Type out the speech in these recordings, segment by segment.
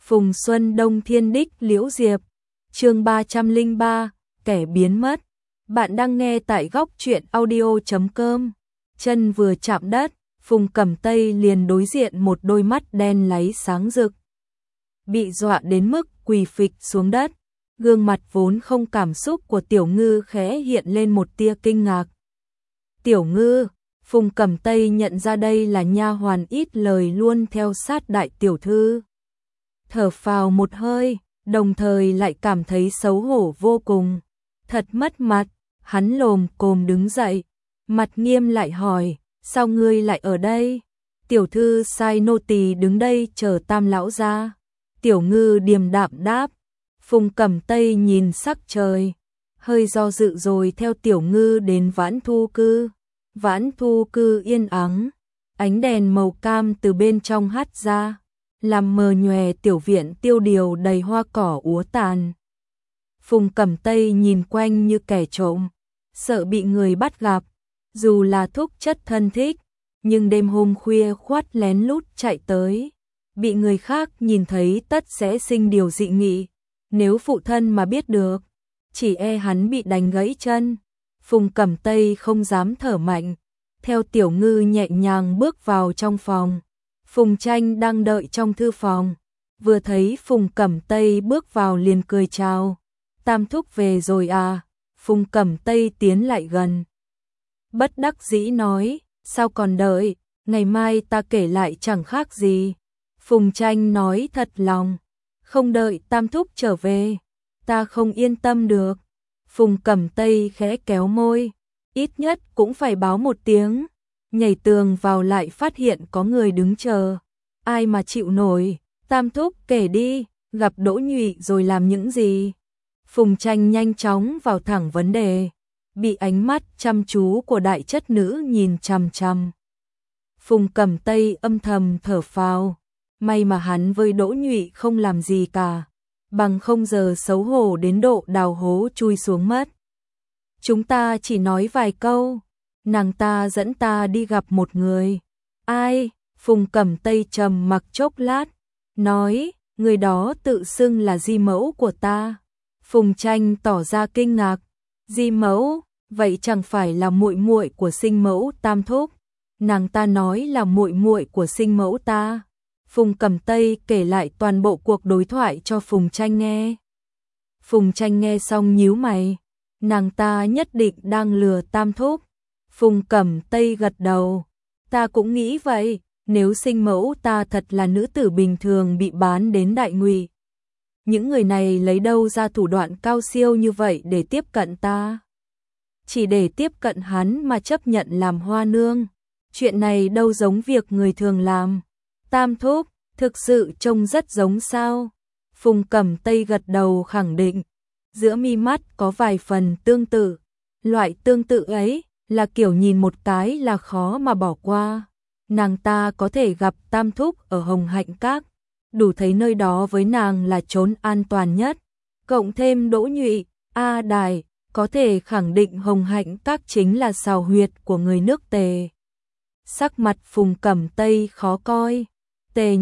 Phùng Xuân Đông Thiên Đích Liễu Diệp, chương 303, kẻ biến mất. Bạn đang nghe tại góc truyện audio.com. Chân vừa chạm đất, Phùng Cẩm Tây liền đối diện một đôi mắt đen láy sáng rực. Bị dọa đến mức quỳ phịch xuống đất, gương mặt vốn không cảm xúc của Tiểu Ngư khẽ hiện lên một tia kinh ngạc. Tiểu Ngư, Phùng Cẩm Tây nhận ra đây là nha hoàn ít lời luôn theo sát đại tiểu thư. Thở phào một hơi, đồng thời lại cảm thấy xấu hổ vô cùng. Thật mất mặt, hắn lồm cồm đứng dậy, mặt nghiêm lại hỏi, sao ngươi lại ở đây? Tiểu thư sai nô tỳ đứng đây chờ Tam lão ra. Tiểu Ngư điềm đạm đáp. Phùng Cẩm Tây nhìn sắc trời, hơi do dự rồi theo Tiểu Ngư đến Vãn Thu Cư. Vãn Thu Cư yên ắng, ánh đèn màu cam từ bên trong hắt ra, làm mờ nhòe tiểu viện tiêu điều đầy hoa cỏ úa tàn. Phùng Cẩm Tây nhìn quanh như kẻ trộm, sợ bị người bắt gặp, dù là thúc chất thân thích, nhưng đêm hôm khuya khoắt lén lút chạy tới, bị người khác nhìn thấy tất sẽ sinh điều dị nghị, nếu phụ thân mà biết được, chỉ e hắn bị đánh gãy chân. Phùng Cẩm Tây không dám thở mạnh, theo Tiểu Ngư nhẹ nhàng bước vào trong phòng. Phùng Tranh đang đợi trong thư phòng, vừa thấy Phùng Cẩm Tây bước vào liền cười chào. Tam thúc về rồi à? Phùng Cẩm Tây tiến lại gần, bất đắc dĩ nói, sao còn đợi, ngày mai ta kể lại chẳng khác gì. Phùng Tranh nói thật lòng, không đợi Tam thúc trở về, ta không yên tâm được. Phùng Cẩm Tây khẽ kéo môi, ít nhất cũng phải báo một tiếng. Nhảy tường vào lại phát hiện có người đứng chờ, ai mà chịu nổi. Tam thúc kể đi, gặp Đỗ Nhụy rồi làm những gì? Phùng Tranh nhanh chóng vào thẳng vấn đề, bị ánh mắt chăm chú của đại chất nữ nhìn chằm chằm. Phùng Cẩm Tây âm thầm thở phào, may mà hắn với Đỗ Nhụy không làm gì cả, bằng không giờ xấu hổ đến độ đào hố chui xuống mất. Chúng ta chỉ nói vài câu, nàng ta dẫn ta đi gặp một người. Ai? Phùng Cẩm Tây trầm mặc chốc lát, nói, người đó tự xưng là di mẫu của ta. Phùng Tranh tỏ ra kinh ngạc, di mẫu, vậy chẳng phải là muội muội của sinh mẫu Tam thúc? Nàng ta nói là muội muội của sinh mẫu ta. Phùng Cẩm Tây kể lại toàn bộ cuộc đối thoại cho Phùng Tranh nghe. Phùng Tranh nghe xong nhíu mày, nàng ta nhất định đang lừa Tam thúc. Phùng Cẩm Tây gật đầu, ta cũng nghĩ vậy, nếu sinh mẫu ta thật là nữ tử bình thường bị bán đến Đại Ngụy, những người này lấy đâu ra thủ đoạn cao siêu như vậy để tiếp cận ta? Chỉ để tiếp cận hắn mà chấp nhận làm hoa nương, chuyện này đâu giống việc người thường làm. Tam thúc, thực sự trông rất giống sao? Phùng Cẩm Tây gật đầu khẳng định, giữa mi mắt có vài phần tương tự, loại tương tự ấy là kiểu nhìn một cái là khó mà bỏ qua. Nàng ta có thể gặp Tam thúc ở Hồng Hạnh Các, đủ thấy nơi đó với nàng là chốn an toàn nhất. Cộng thêm Đỗ Nhụy, A Đài, có thể khẳng định Hồng Hạnh Các chính là sào huyệt của người nước Tề. Sắc mặt Phùng Cẩm Tây khó coi. Tề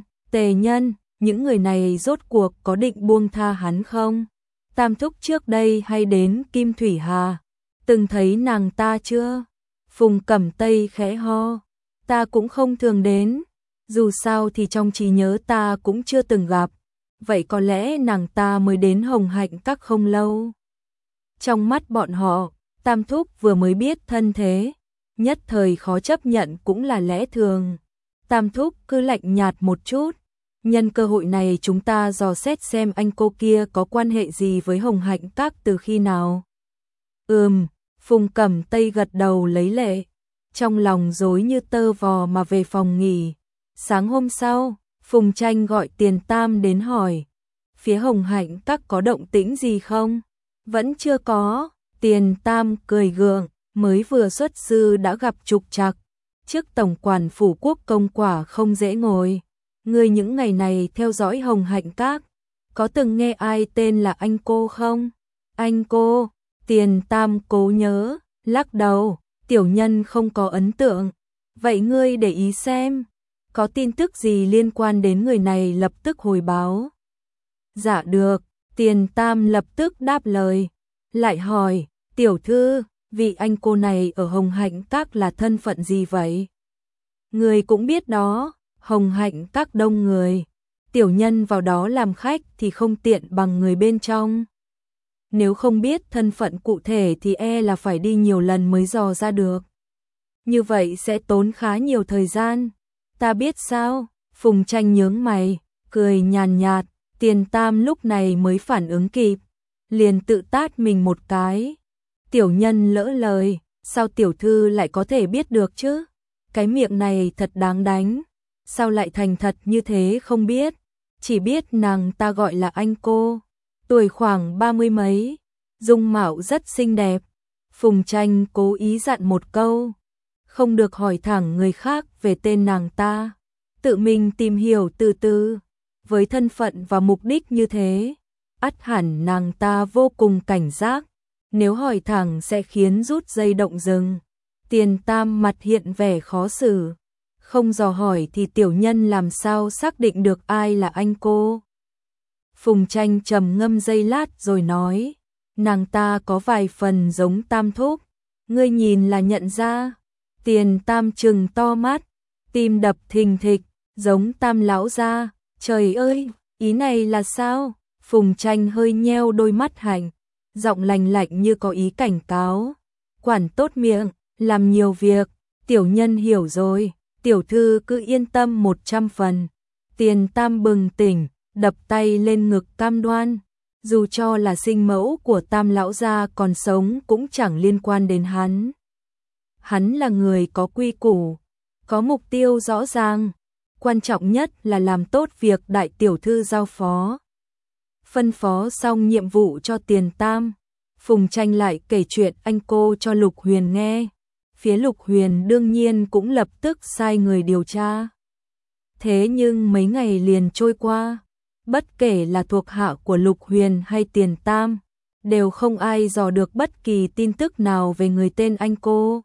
nhân, những người này rốt cuộc có định buông tha hắn không? Tam thúc trước đây hay đến Kim Thủy Hà, từng thấy nàng ta chưa? Phùng Cẩm Tây khẽ ho, ta cũng không thường đến, dù sao thì trong trí nhớ ta cũng chưa từng gặp, vậy có lẽ nàng ta mới đến Hồng Hạnh Các không lâu. Trong mắt bọn họ, Tam thúc vừa mới biết thân thế, nhất thời khó chấp nhận cũng là lẽ thường. Tam thúc cứ lạnh nhạt một chút, nhân cơ hội này chúng ta dò xét xem anh cô kia có quan hệ gì với Hồng Hạnh Các từ khi nào. Phùng Cẩm Tây gật đầu lấy lệ, trong lòng rối như tơ vò mà về phòng nghỉ. Sáng hôm sau, Phùng Tranh gọi Tiền Tam đến hỏi, phía Hồng Hạnh Các có động tĩnh gì không? Vẫn chưa có. Tiền Tam cười gượng, mới vừa xuất sư đã gặp trục trặc, trước tổng quản phủ quốc công quả không dễ ngồi. Ngươi những ngày này theo dõi Hồng Hạnh Các, có từng nghe ai tên là anh cô không? Anh cô? Tiền Tam cố nhớ, lắc đầu, tiểu nhân không có ấn tượng. Vậy ngươi để ý xem. có tin tức gì liên quan đến người này lập tức hồi báo. Dạ được, Tiền Tam lập tức đáp lời, lại hỏi, tiểu thư, vị anh cô này ở Hồng Hạnh Các là thân phận gì vậy? Người cũng biết đó, Hồng Hạnh Các đông người, tiểu nhân vào đó làm khách thì không tiện bằng người bên trong. Nếu không biết thân phận cụ thể thì là phải đi nhiều lần mới dò ra được. Như vậy sẽ tốn khá nhiều thời gian. Ta biết sao? Phùng Tranh nhướng mày, cười nhàn nhạt, Tiền Tam lúc này mới phản ứng kịp, liền tự tát mình một cái. Tiểu nhân lỡ lời, sao tiểu thư lại có thể biết được chứ? Cái miệng này thật đáng đánh, sao lại thành thật như thế không biết, chỉ biết nàng ta gọi là anh cô, tuổi khoảng 30 mấy, dung mạo rất xinh đẹp. Phùng Tranh cố ý dặn một câu, không được hỏi thẳng người khác về tên nàng ta, tự mình tìm hiểu từ từ. Với thân phận và mục đích như thế, ắt hẳn nàng ta vô cùng cảnh giác, nếu hỏi thẳng sẽ khiến rút dây động rừng. Tiền Tam mặt hiện vẻ khó xử, không dò hỏi thì tiểu nhân làm sao xác định được ai là anh cô. Phùng Tranh trầm ngâm giây lát rồi nói, nàng ta có vài phần giống Tam thúc, ngươi nhìn là nhận ra. Tiền Tam trừng to mắt, tim đập thình thịch, giống Tam lão gia. Trời ơi, ý này là sao? Phùng Tranh hơi nheo đôi mắt hành, giọng lành lạnh như có ý cảnh cáo. Quản tốt miệng, làm nhiều việc, tiểu nhân hiểu rồi, tiểu thư cứ yên tâm 100 phần. Tiền Tam bừng tỉnh, đập tay lên ngực cam đoan, dù cho là sinh mẫu của Tam lão gia còn sống cũng chẳng liên quan đến hắn. Hắn là người có quy củ, có mục tiêu rõ ràng, quan trọng nhất là làm tốt việc đại tiểu thư giao phó. Phân phó xong nhiệm vụ cho Tiền Tam, Phùng Tranh lại kể chuyện anh cô cho Lục Huyền nghe. Phía Lục Huyền đương nhiên cũng lập tức sai người điều tra. Thế nhưng mấy ngày liền trôi qua, bất kể là thuộc hạ của Lục Huyền hay Tiền Tam, đều không ai dò được bất kỳ tin tức nào về người tên anh cô.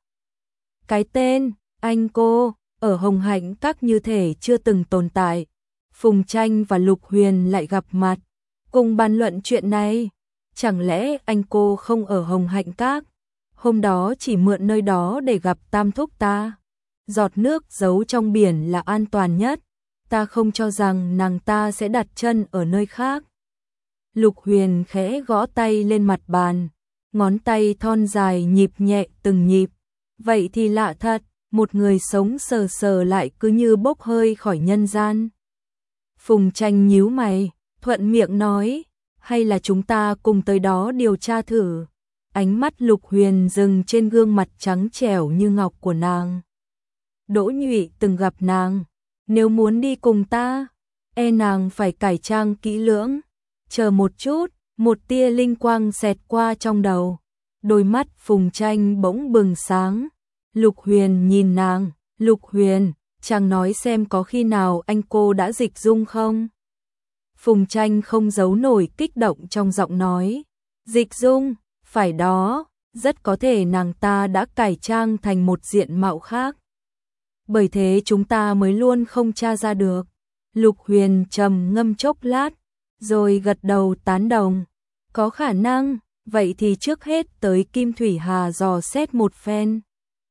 Cái tên anh cô ở Hồng Hạnh Các như thể chưa từng tồn tại. Phùng Tranh và Lục Huyền lại gặp mặt, cùng bàn luận chuyện này. Chẳng lẽ anh cô không ở Hồng Hạnh Các? Hôm đó chỉ mượn nơi đó để gặp Tam thúc ta. Giọt nước giấu trong biển là an toàn nhất, ta không cho rằng nàng ta sẽ đặt chân ở nơi khác. Lục Huyền khẽ gõ tay lên mặt bàn, ngón tay thon dài nhịp nhẹ từng nhịp. Vậy thì lạ thật, một người sống sờ sờ lại cứ như bốc hơi khỏi nhân gian. Phùng Tranh nhíu mày, thuận miệng nói, hay là chúng ta cùng tới đó điều tra thử. Ánh mắt Lục Huyền dừng trên gương mặt trắng trẻo như ngọc của nàng. Đỗ Nhụy từng gặp nàng, nếu muốn đi cùng ta, nàng phải cải trang kỹ lưỡng. Chờ một chút, một tia linh quang xẹt qua trong đầu. Đôi mắt Phùng Tranh bỗng bừng sáng. Lục Huyền nhìn nàng, Lục Huyền, chàng nói xem có khi nào anh cô đã dịch dung không? Phùng Tranh không giấu nổi kích động trong giọng nói. Dịch dung, phải đó, rất có thể nàng ta đã cải trang thành một diện mạo khác. Bởi thế chúng ta mới luôn không tra ra được. Lục Huyền trầm ngâm chốc lát, rồi gật đầu tán đồng. Có khả năng, vậy thì trước hết tới Kim Thủy Hà dò xét một phen.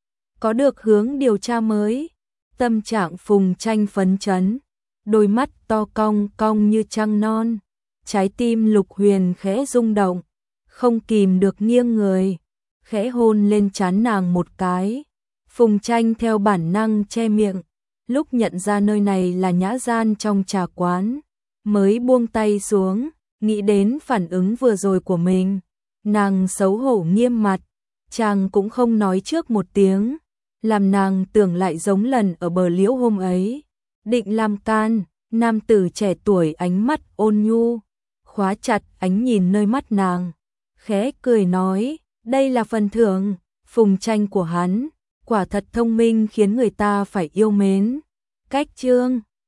Có được hướng điều tra mới. Tâm trạng Phùng Tranh phấn chấn, đôi mắt to cong cong như trăng non. Trái tim Lục Huyền khẽ rung động, không kìm được nghiêng người, khẽ hôn lên trán nàng một cái. Phùng Tranh theo bản năng che miệng, lúc nhận ra nơi này là nhã gian trong trà quán, mới buông tay xuống, nghĩ đến phản ứng vừa rồi của mình. Nàng xấu hổ nghiêm mặt, chàng cũng không nói trước một tiếng, làm nàng tưởng lại giống lần ở bờ liễu hôm ấy. Định làm can, nam tử trẻ tuổi ánh mắt ôn nhu, khóa chặt ánh nhìn nơi mắt nàng, khẽ cười nói, đây là phần thưởng. Phùng Tranh của hắn quả thật thông minh khiến người ta phải yêu mến. Cách chương